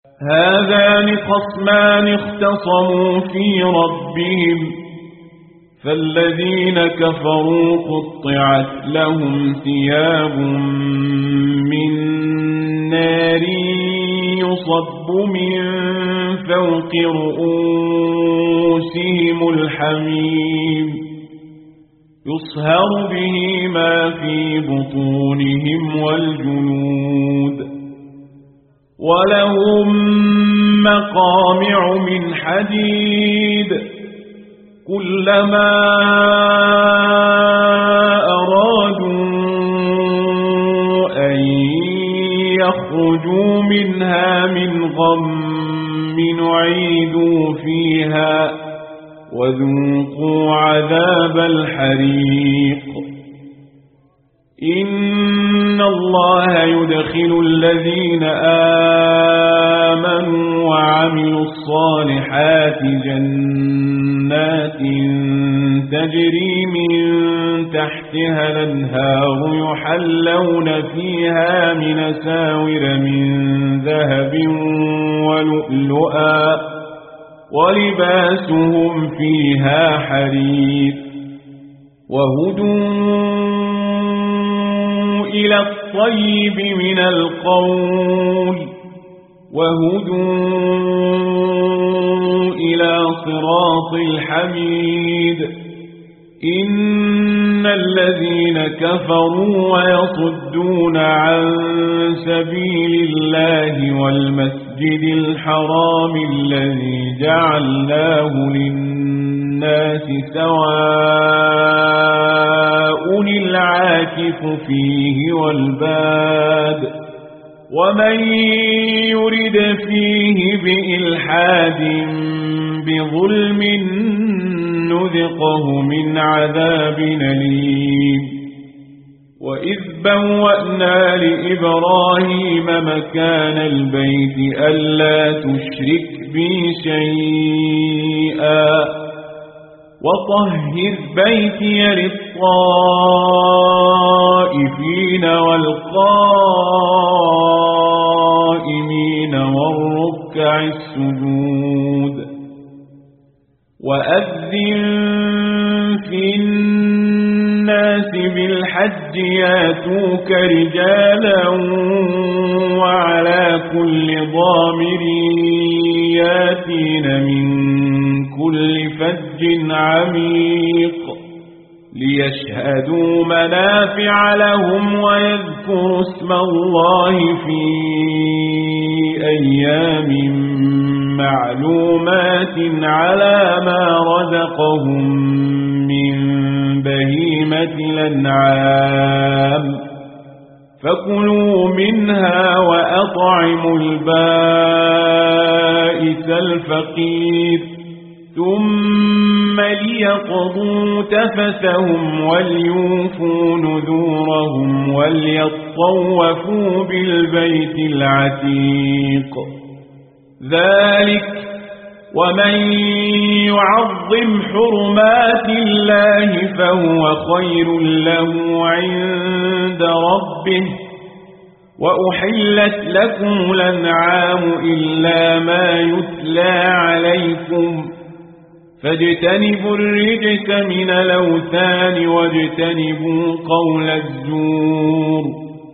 هذان خصمان اختصموا في ربهم فالذين كفروا قطعت لهم ثياب من نار يصب من فوق رؤوسهم الحميم يصهر به ما في بطونهم والجلود ولهم مقامع من حديد كلما أرادوا أن يخرجوا منها من غم نعيدوا فيها وذوقوا عذاب الحريق إن الله يدخل الذين آمنوا وعملوا الصالحات جنات تجري من تحتها الأنهار يحلون فيها من أساور من ذهب ولؤلؤا ولباسهم فيها حرير وهدوا إلى الطيب من القول وهدوا إلى صراط الحميد إن الذين كفروا ويصدون عن سبيل الله والمسجد الحرام الذي جعلناه للناس سواء العاكف فيه والباد ومن يرد فيه بإلحاد بظلم نذقه من عذاب أليم وإذ بوأنا لإبراهيم مكان البيت ألا تشرك بي شيئا وطهر بيتي للطائفين والقائمين والركع السجود وأذن في الناس بالحج ياتوك رجالا وعلى كل ضامر ياتين من كل فج عميق ليشهدوا منافع لهم ويذكروا اسم الله في أيام معلومات على ما رزقهم من بهيمة الأنعام فكلوا منها وأطعموا البائس الفقير ثم ليقضوا تفثهم وليوفوا نذورهم وليطوفوا بالبيت العتيق ذلك ومن يعظم حرمات الله فهو خير له عند ربه وأحلت لكم الأنعام إلا ما يتلى عليكم فاجتنبوا الرجس من الأوثان واجتنبوا قول الزور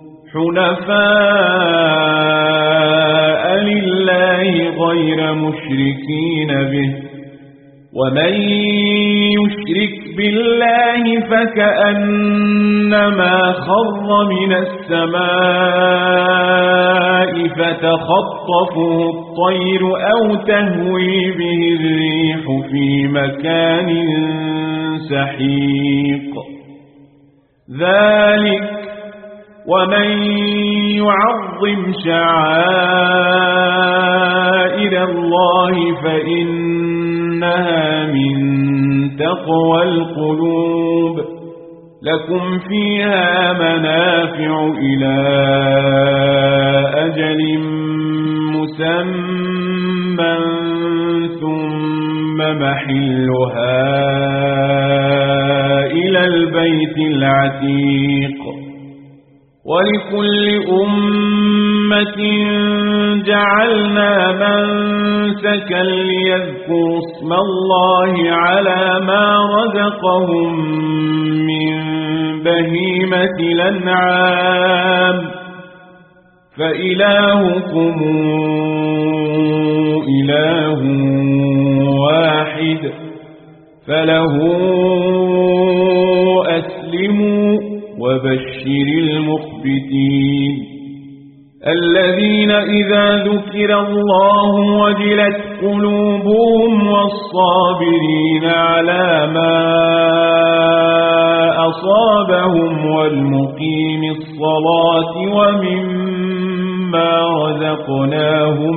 حنفاء لله غير مشركين به ومن يشرك بالله فكأنما خر من السماء فتخطفه الطير أو تهوي به الريح في مكان سحيق ذلك ومن يعظم شعائر الله فإنها من تقوى القلوب لكم فيها منافع إلى أجل مسمى ثم محلها إلى البيت العتيق ولكل جعلنا منسكا ليذكروا اسم الله على ما رزقهم من بهيمة الأنعام فإلهكم إله واحد فله أسلموا وبشر المخبتين الذين إذا ذكر الله وجلت قلوبهم والصابرين على ما أصابهم والمقيم الصلاة ومما رزقناهم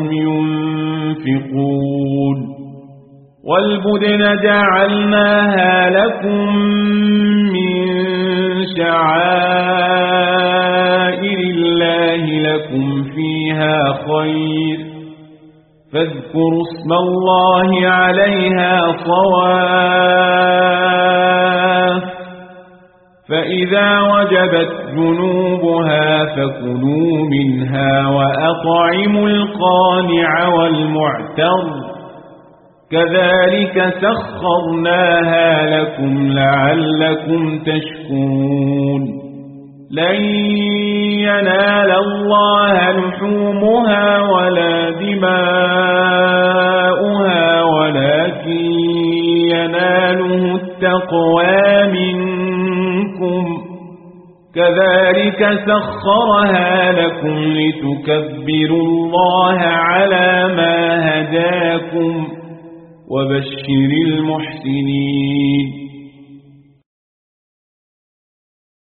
ينفقون والبدن جعلناها لكم من شعائر الله لكم فيها خير فاذكروا اسم الله عليها صواف فإذا وجبت جنوبها فكلوا منها وأطعموا القانع والمعتر كذلك سخرناها لكم لعلكم تشكرون لن ينال الله لحومها ولا دماؤها ولكن يناله التقوى منكم كذلك سخرها لكم لتكبروا الله على ما هداكم وبشر المحسنين